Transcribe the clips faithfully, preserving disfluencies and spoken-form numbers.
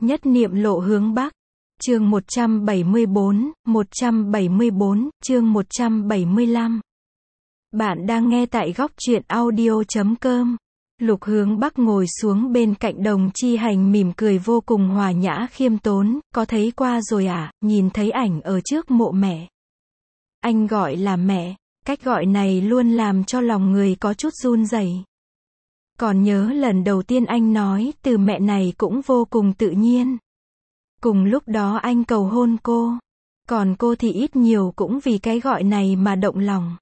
Nhất niệm lộ hướng Bắc. Chương một trăm bảy mươi bốn, một trăm bảy mươi bốn, chương một trăm bảy mươi lăm. Bạn đang nghe tại góc truyện audio chấm com. Lục Hướng Bắc ngồi xuống bên cạnh Đồng Chi Hành mỉm cười vô cùng hòa nhã khiêm tốn, có thấy qua rồi à, nhìn thấy ảnh ở trước mộ mẹ. Anh gọi là mẹ, cách gọi này luôn làm cho lòng người có chút run rẩy. Còn nhớ lần đầu tiên anh nói từ mẹ này cũng vô cùng tự nhiên. Cùng lúc đó anh cầu hôn cô. Còn cô thì ít nhiều cũng vì cái gọi này mà động lòng.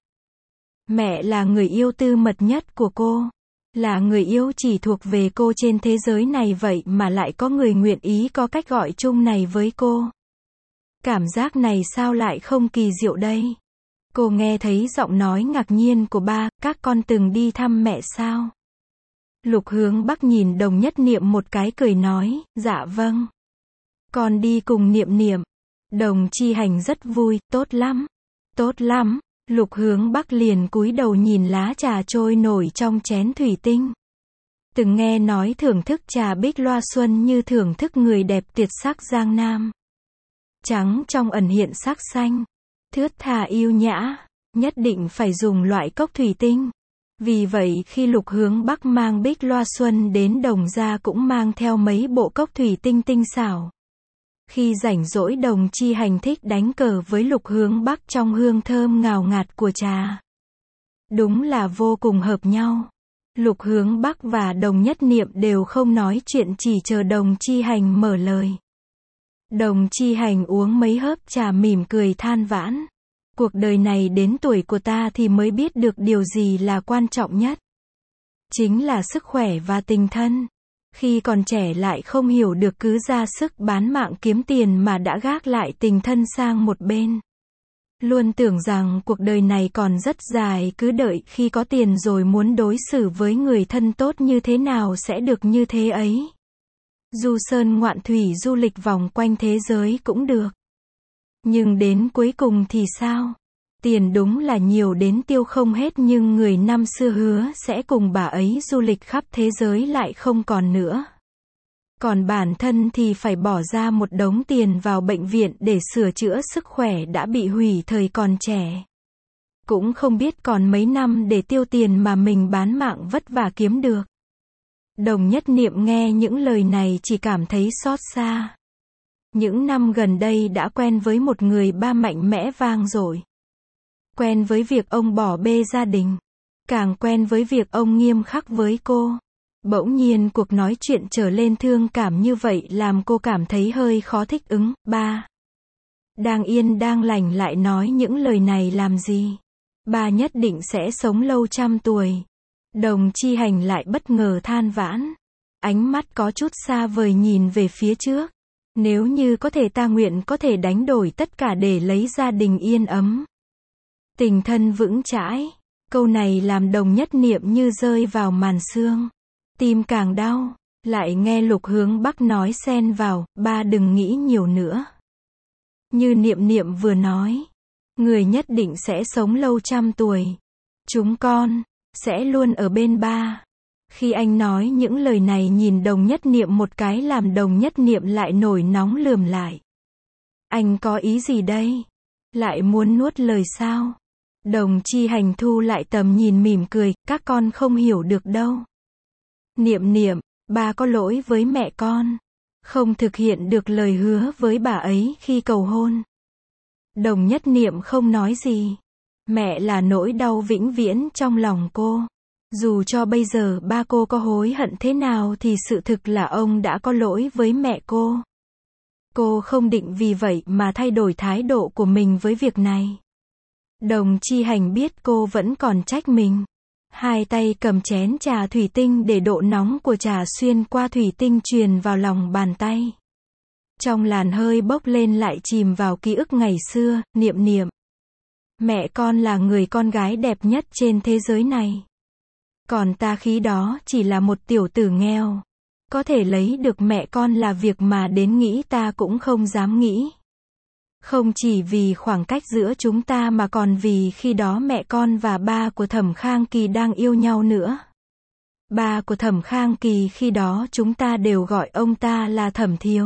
Mẹ là người yêu tư mật nhất của cô. Là người yêu chỉ thuộc về cô trên thế giới này, vậy mà lại có người nguyện ý có cách gọi chung này với cô. Cảm giác này sao lại không kỳ diệu đây? Cô nghe thấy giọng nói ngạc nhiên của ba, các con từng đi thăm mẹ sao? Lục Hướng Bắc nhìn Đồng Nhất Niệm một cái cười nói, dạ vâng. Con đi cùng Niệm Niệm. Đồng Chi Hành rất vui, tốt lắm. Tốt lắm. Lục Hướng Bắc liền cúi đầu nhìn lá trà trôi nổi trong chén thủy tinh. Từng nghe nói thưởng thức trà bích loa xuân như thưởng thức người đẹp tuyệt sắc Giang Nam. Trắng trong ẩn hiện sắc xanh. Thướt tha yêu nhã. Nhất định phải dùng loại cốc thủy tinh. Vì vậy khi Lục Hướng Bắc mang bích loa xuân đến Đồng gia cũng mang theo mấy bộ cốc thủy tinh tinh xảo. Khi rảnh rỗi Đồng Chi Hành thích đánh cờ với Lục Hướng Bắc trong hương thơm ngào ngạt của trà. Đúng là vô cùng hợp nhau. Lục Hướng Bắc và Đồng Nhất Niệm đều không nói chuyện, chỉ chờ Đồng Chi Hành mở lời. Đồng Chi Hành uống mấy hớp trà mỉm cười than vãn. Cuộc đời này đến tuổi của ta thì mới biết được điều gì là quan trọng nhất. Chính là sức khỏe và tình thân. Khi còn trẻ lại không hiểu được, cứ ra sức bán mạng kiếm tiền mà đã gác lại tình thân sang một bên. Luôn tưởng rằng cuộc đời này còn rất dài, cứ đợi khi có tiền rồi muốn đối xử với người thân tốt như thế nào sẽ được như thế ấy. Du sơn ngoạn thủy du lịch vòng quanh thế giới cũng được. Nhưng đến cuối cùng thì sao? Tiền đúng là nhiều đến tiêu không hết, nhưng người năm xưa hứa sẽ cùng bà ấy du lịch khắp thế giới lại không còn nữa. Còn bản thân thì phải bỏ ra một đống tiền vào bệnh viện để sửa chữa sức khỏe đã bị hủy thời còn trẻ. Cũng không biết còn mấy năm để tiêu tiền mà mình bán mạng vất vả kiếm được. Đồng Nhất Niệm nghe những lời này chỉ cảm thấy xót xa. Những năm gần đây đã quen với một người ba mạnh mẽ vang dội. Quen với việc ông bỏ bê gia đình. Càng quen với việc ông nghiêm khắc với cô. Bỗng nhiên cuộc nói chuyện trở lên thương cảm như vậy làm cô cảm thấy hơi khó thích ứng. Ba. Đang yên đang lành lại nói những lời này làm gì? Ba nhất định sẽ sống lâu trăm tuổi. Đồng Chi Hành lại bất ngờ than vãn. Ánh mắt có chút xa vời nhìn về phía trước. Nếu như có thể ta nguyện có thể đánh đổi tất cả để lấy gia đình yên ấm. Tình thân vững chãi. Câu này làm Đồng Nhất Niệm như rơi vào màn xương. Tim càng đau. Lại nghe Lục Hướng Bắc nói xen vào, ba đừng nghĩ nhiều nữa. Như Niệm Niệm vừa nói. Người nhất định sẽ sống lâu trăm tuổi. Chúng con sẽ luôn ở bên ba. Khi anh nói những lời này nhìn Đồng Nhất Niệm một cái làm Đồng Nhất Niệm lại nổi nóng lườm lại. Anh có ý gì đây? Lại muốn nuốt lời sao? Đồng Chi Hành thu lại tầm nhìn mỉm cười, các con không hiểu được đâu. Niệm Niệm, ba có lỗi với mẹ con. Không thực hiện được lời hứa với bà ấy khi cầu hôn. Đồng Nhất Niệm không nói gì. Mẹ là nỗi đau vĩnh viễn trong lòng cô. Dù cho bây giờ ba cô có hối hận thế nào thì sự thực là ông đã có lỗi với mẹ cô. Cô không định vì vậy mà thay đổi thái độ của mình với việc này. Đồng Chi Hành biết cô vẫn còn trách mình. Hai tay cầm chén trà thủy tinh để độ nóng của trà xuyên qua thủy tinh truyền vào lòng bàn tay. Trong làn hơi bốc lên lại chìm vào ký ức ngày xưa. Niệm Niệm. Mẹ con là người con gái đẹp nhất trên thế giới này. Còn ta khi đó chỉ là một tiểu tử nghèo. Có thể lấy được mẹ con là việc mà đến nghĩ ta cũng không dám nghĩ. Không chỉ vì khoảng cách giữa chúng ta mà còn vì khi đó mẹ con và ba của Thẩm Khang Kỳ đang yêu nhau nữa. Ba của Thẩm Khang Kỳ khi đó chúng ta đều gọi ông ta là Thẩm Thiếu.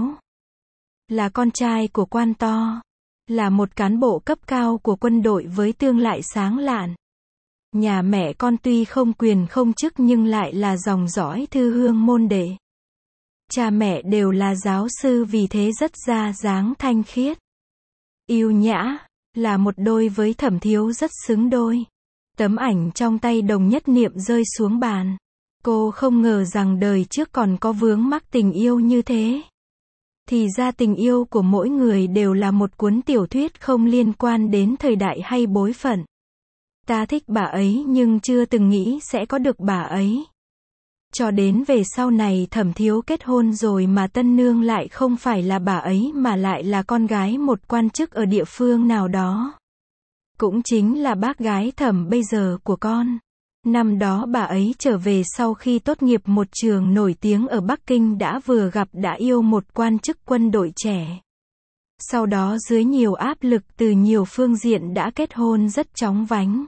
Là con trai của quan to. Là một cán bộ cấp cao của quân đội với tương lai sáng lạn. Nhà mẹ con tuy không quyền không chức nhưng lại là dòng dõi thư hương môn đệ. Cha mẹ đều là giáo sư vì thế rất ra dáng thanh khiết. Yêu nhã, là một đôi với Thẩm Thiếu rất xứng đôi. Tấm ảnh trong tay Đồng Nhất Niệm rơi xuống bàn. Cô không ngờ rằng đời trước còn có vướng mắc tình yêu như thế. Thì ra tình yêu của mỗi người đều là một cuốn tiểu thuyết không liên quan đến thời đại hay bối phận. Ta thích bà ấy nhưng chưa từng nghĩ sẽ có được bà ấy. Cho đến về sau này Thẩm Thiếu kết hôn rồi mà tân nương lại không phải là bà ấy mà lại là con gái một quan chức ở địa phương nào đó. Cũng chính là bác gái Thẩm bây giờ của con. Năm đó bà ấy trở về sau khi tốt nghiệp một trường nổi tiếng ở Bắc Kinh đã vừa gặp đã yêu một quan chức quân đội trẻ. Sau đó dưới nhiều áp lực từ nhiều phương diện đã kết hôn rất chóng vánh.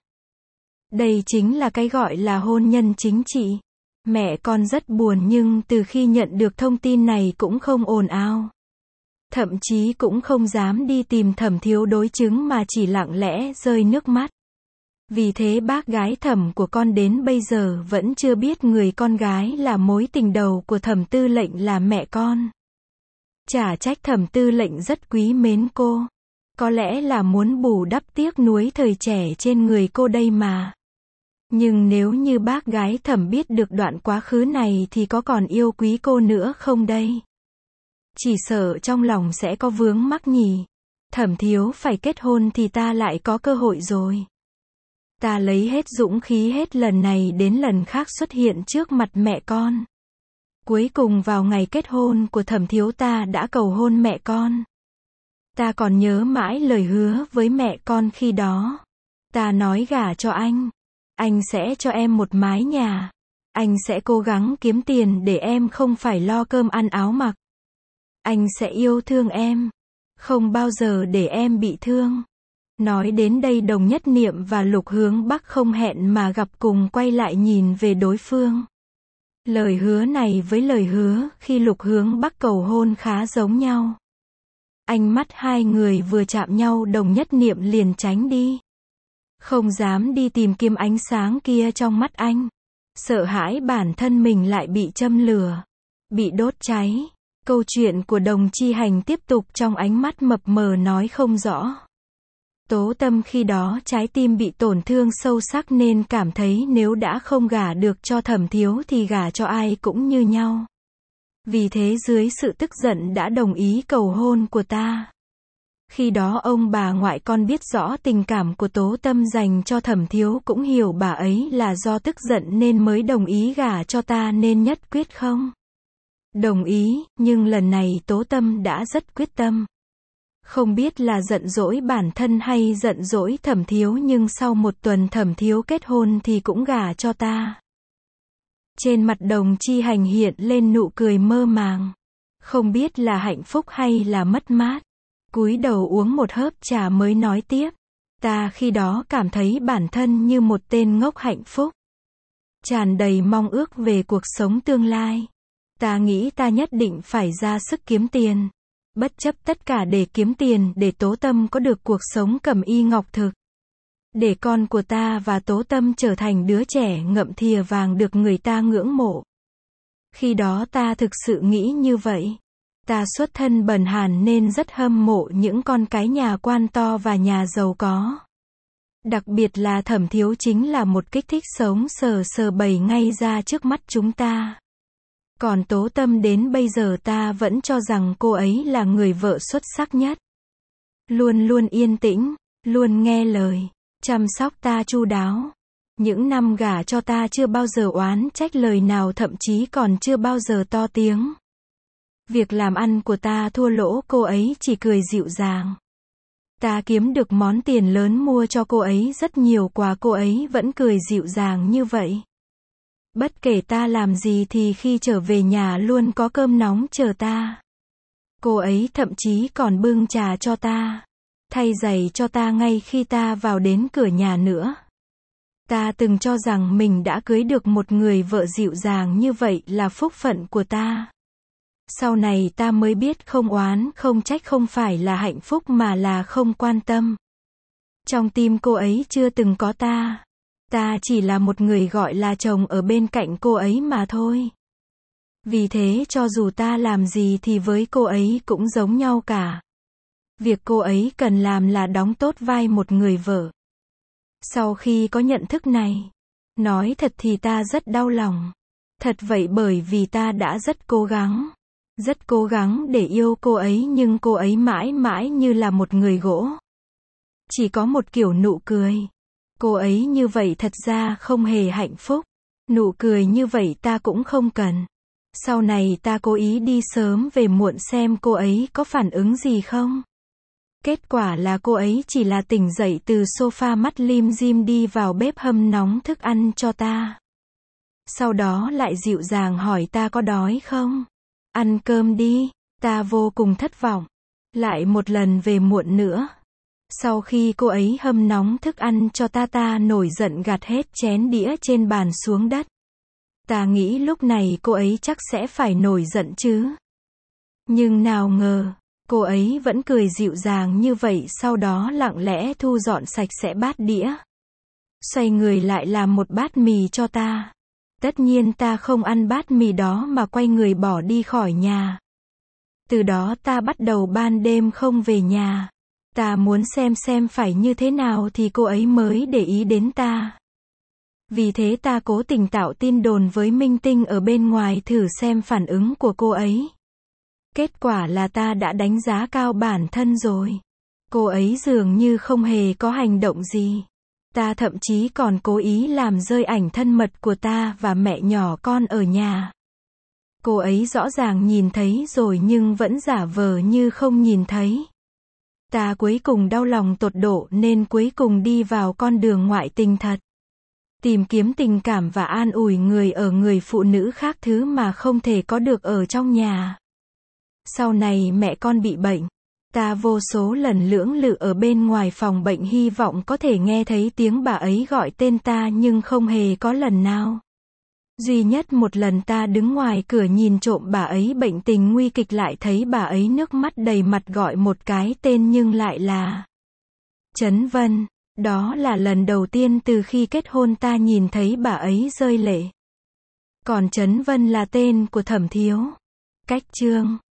Đây chính là cái gọi là hôn nhân chính trị. Mẹ con rất buồn nhưng từ khi nhận được thông tin này cũng không ồn ào. Thậm chí cũng không dám đi tìm Thẩm Thiếu đối chứng mà chỉ lặng lẽ rơi nước mắt. Vì thế bác gái Thẩm của con đến bây giờ vẫn chưa biết người con gái là mối tình đầu của Thẩm Tư Lệnh là mẹ con. Chả trách Thẩm Tư Lệnh rất quý mến cô. Có lẽ là muốn bù đắp tiếc nuối thời trẻ trên người cô đây mà. Nhưng nếu như bác gái Thẩm biết được đoạn quá khứ này thì có còn yêu quý cô nữa không đây? Chỉ sợ trong lòng sẽ có vướng mắc nhỉ. Thẩm Thiếu phải kết hôn thì ta lại có cơ hội rồi. Ta lấy hết dũng khí hết lần này đến lần khác xuất hiện trước mặt mẹ con. Cuối cùng vào ngày kết hôn của Thẩm Thiếu ta đã cầu hôn mẹ con. Ta còn nhớ mãi lời hứa với mẹ con khi đó. Ta nói gả cho anh. Anh sẽ cho em một mái nhà. Anh sẽ cố gắng kiếm tiền để em không phải lo cơm ăn áo mặc. Anh sẽ yêu thương em. Không bao giờ để em bị thương. Nói đến đây Đồng Nhất Niệm và Lục Hướng Bắc không hẹn mà gặp cùng quay lại nhìn về đối phương. Lời hứa này với lời hứa khi Lục Hướng Bắc cầu hôn khá giống nhau. Ánh mắt hai người vừa chạm nhau Đồng Nhất Niệm liền tránh đi. Không dám đi tìm kiếm ánh sáng kia trong mắt anh. Sợ hãi bản thân mình lại bị châm lửa. Bị đốt cháy. Câu chuyện của Đồng Chi Hành tiếp tục trong ánh mắt mập mờ nói không rõ. Tố Tâm khi đó trái tim bị tổn thương sâu sắc nên cảm thấy nếu đã không gả được cho Thẩm Thiếu thì gả cho ai cũng như nhau. Vì thế dưới sự tức giận đã đồng ý cầu hôn của ta. Khi đó ông bà ngoại con biết rõ tình cảm của Tố Tâm dành cho Thẩm Thiếu cũng hiểu bà ấy là do tức giận nên mới đồng ý gả cho ta nên nhất quyết không? Đồng ý, nhưng lần này Tố Tâm đã rất quyết tâm. Không biết là giận dỗi bản thân hay giận dỗi Thẩm Thiếu nhưng sau một tuần Thẩm Thiếu kết hôn thì cũng gả cho ta. Trên mặt Đồng Chi Hành hiện lên nụ cười mơ màng. Không biết là hạnh phúc hay là mất mát. Cúi đầu uống một hớp trà mới nói tiếp. Ta khi đó cảm thấy bản thân như một tên ngốc hạnh phúc. Tràn đầy mong ước về cuộc sống tương lai. Ta nghĩ ta nhất định phải ra sức kiếm tiền. Bất chấp tất cả để kiếm tiền để Tố Tâm có được cuộc sống cẩm y ngọc thực. Để con của ta và Tố Tâm trở thành đứa trẻ ngậm thìa vàng được người ta ngưỡng mộ. Khi đó ta thực sự nghĩ như vậy. Ta xuất thân bần hàn nên rất hâm mộ những con cái nhà quan to và nhà giàu có. Đặc biệt là Thẩm Thiếu chính là một kích thích sống sờ sờ bày ngay ra trước mắt chúng ta. Còn Tố Tâm đến bây giờ ta vẫn cho rằng cô ấy là người vợ xuất sắc nhất. Luôn luôn yên tĩnh, luôn nghe lời, chăm sóc ta chu đáo. Những năm gả cho ta chưa bao giờ oán trách lời nào thậm chí còn chưa bao giờ to tiếng. Việc làm ăn của ta thua lỗ cô ấy chỉ cười dịu dàng. Ta kiếm được món tiền lớn mua cho cô ấy rất nhiều quà cô ấy vẫn cười dịu dàng như vậy. Bất kể ta làm gì thì khi trở về nhà luôn có cơm nóng chờ ta. Cô ấy thậm chí còn bưng trà cho ta. Thay giày cho ta ngay khi ta vào đến cửa nhà nữa. Ta từng cho rằng mình đã cưới được một người vợ dịu dàng như vậy là phúc phận của ta. Sau này ta mới biết không oán không trách không phải là hạnh phúc mà là không quan tâm. Trong tim cô ấy chưa từng có ta. Ta chỉ là một người gọi là chồng ở bên cạnh cô ấy mà thôi. Vì thế cho dù ta làm gì thì với cô ấy cũng giống nhau cả. Việc cô ấy cần làm là đóng tốt vai một người vợ. Sau khi có nhận thức này, nói thật thì ta rất đau lòng. Thật vậy, bởi vì ta đã rất cố gắng. Rất cố gắng để yêu cô ấy, nhưng cô ấy mãi mãi như là một người gỗ. Chỉ có một kiểu nụ cười. Cô ấy như vậy thật ra không hề hạnh phúc. Nụ cười như vậy ta cũng không cần. Sau này ta cố ý đi sớm về muộn xem cô ấy có phản ứng gì không. Kết quả là cô ấy chỉ là tỉnh dậy từ sofa mắt lim dim đi vào bếp hâm nóng thức ăn cho ta. Sau đó lại dịu dàng hỏi ta có đói không? Ăn cơm đi. Ta vô cùng thất vọng. Lại một lần về muộn nữa. Sau khi cô ấy hâm nóng thức ăn cho ta, ta nổi giận gạt hết chén đĩa trên bàn xuống đất. Ta nghĩ lúc này cô ấy chắc sẽ phải nổi giận chứ. Nhưng nào ngờ, cô ấy vẫn cười dịu dàng như vậy, sau đó lặng lẽ thu dọn sạch sẽ bát đĩa. Xoay người lại làm một bát mì cho ta. Tất nhiên ta không ăn bát mì đó mà quay người bỏ đi khỏi nhà. Từ đó ta bắt đầu ban đêm không về nhà. Ta muốn xem xem phải như thế nào thì cô ấy mới để ý đến ta. Vì thế ta cố tình tạo tin đồn với minh tinh ở bên ngoài thử xem phản ứng của cô ấy. Kết quả là ta đã đánh giá cao bản thân rồi. Cô ấy dường như không hề có hành động gì. Ta thậm chí còn cố ý làm rơi ảnh thân mật của ta và mẹ nhỏ con ở nhà. Cô ấy rõ ràng nhìn thấy rồi nhưng vẫn giả vờ như không nhìn thấy. Ta cuối cùng đau lòng tột độ nên cuối cùng đi vào con đường ngoại tình thật. Tìm kiếm tình cảm và an ủi người ở người phụ nữ khác, thứ mà không thể có được ở trong nhà. Sau này mẹ con bị bệnh. Ta vô số lần lưỡng lự ở bên ngoài phòng bệnh hy vọng có thể nghe thấy tiếng bà ấy gọi tên ta nhưng không hề có lần nào. Duy nhất một lần ta đứng ngoài cửa nhìn trộm bà ấy bệnh tình nguy kịch, lại thấy bà ấy nước mắt đầy mặt gọi một cái tên nhưng lại là Trấn Vân. Đó là lần đầu tiên từ khi kết hôn ta nhìn thấy bà ấy rơi lệ. Còn Trấn Vân là tên của Thẩm Thiếu. Cách chương